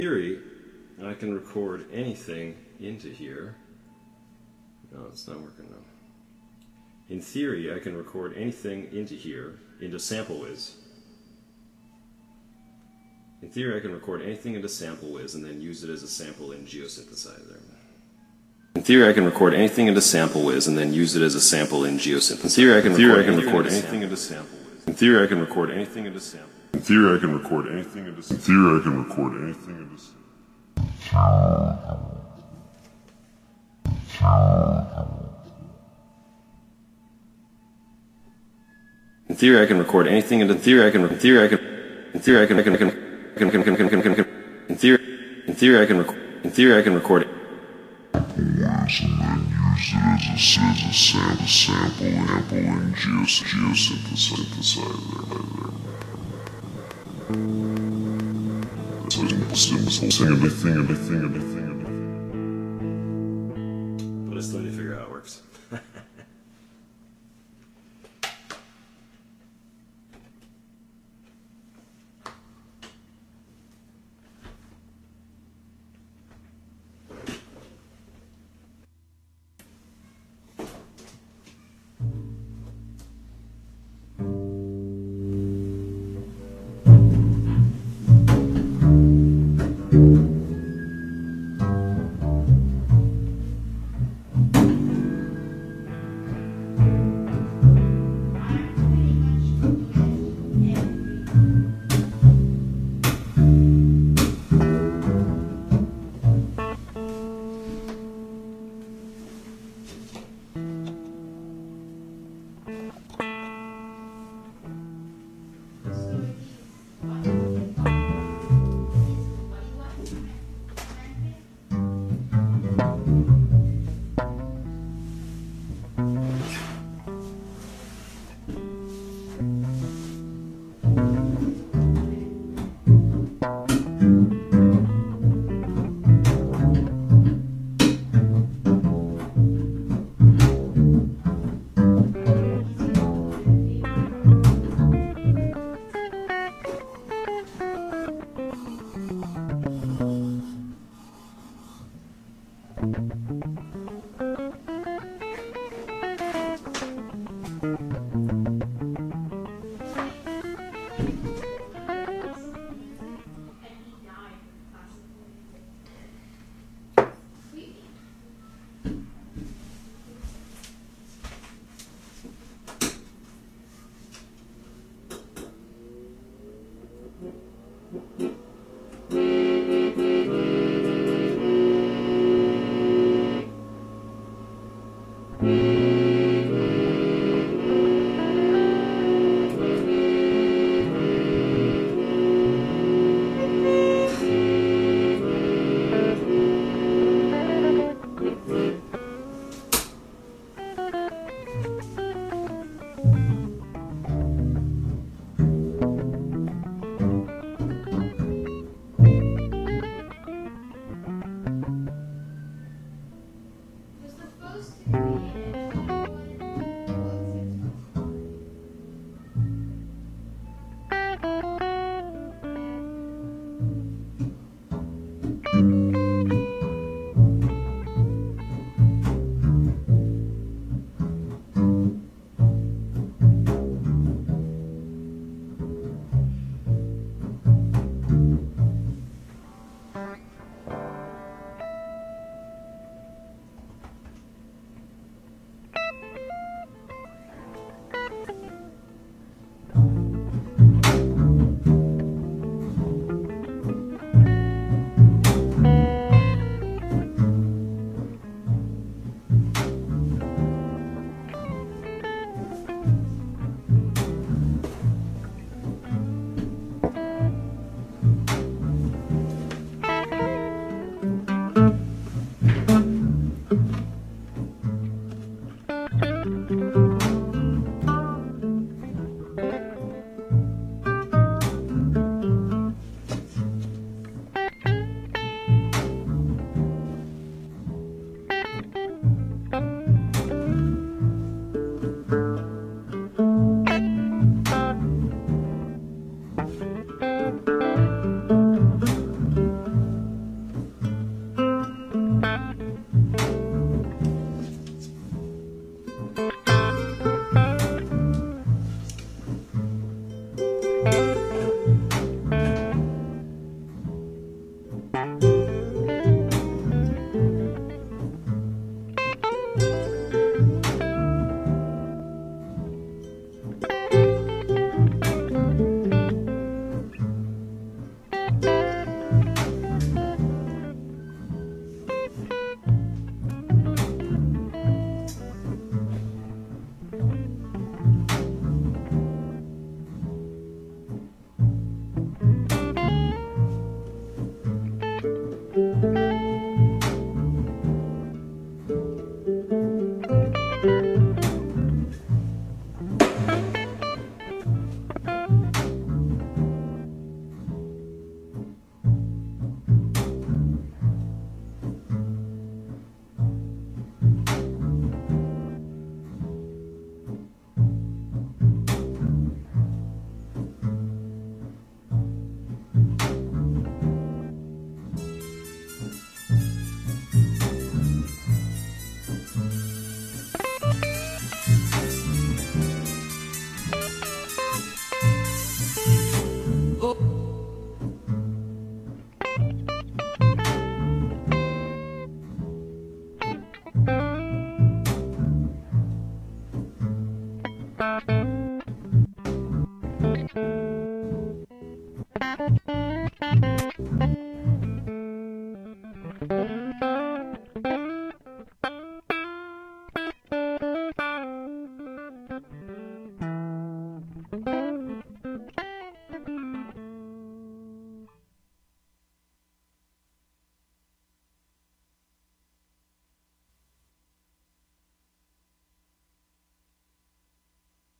theory, I can record anything into here. No, it's not working now. In theory, I can record anything into here, into SampleWiz. In theory, I can record anything into SampleWiz and then use it as a sample in Geosynthesizer. In theory, I can record anything into SampleWiz and then use it as a sample in Geosynthesizer. In theory, I can record anything into SampleWiz. In theory, I can record anything into SampleWiz. In theory, I can record anything into SampleWiz. In theory, I can record anything into SampleWiz. In theory, I can record anything into theory. I can record and then use it as a sample in Geosynthesizer. But I still need to figure out how it works.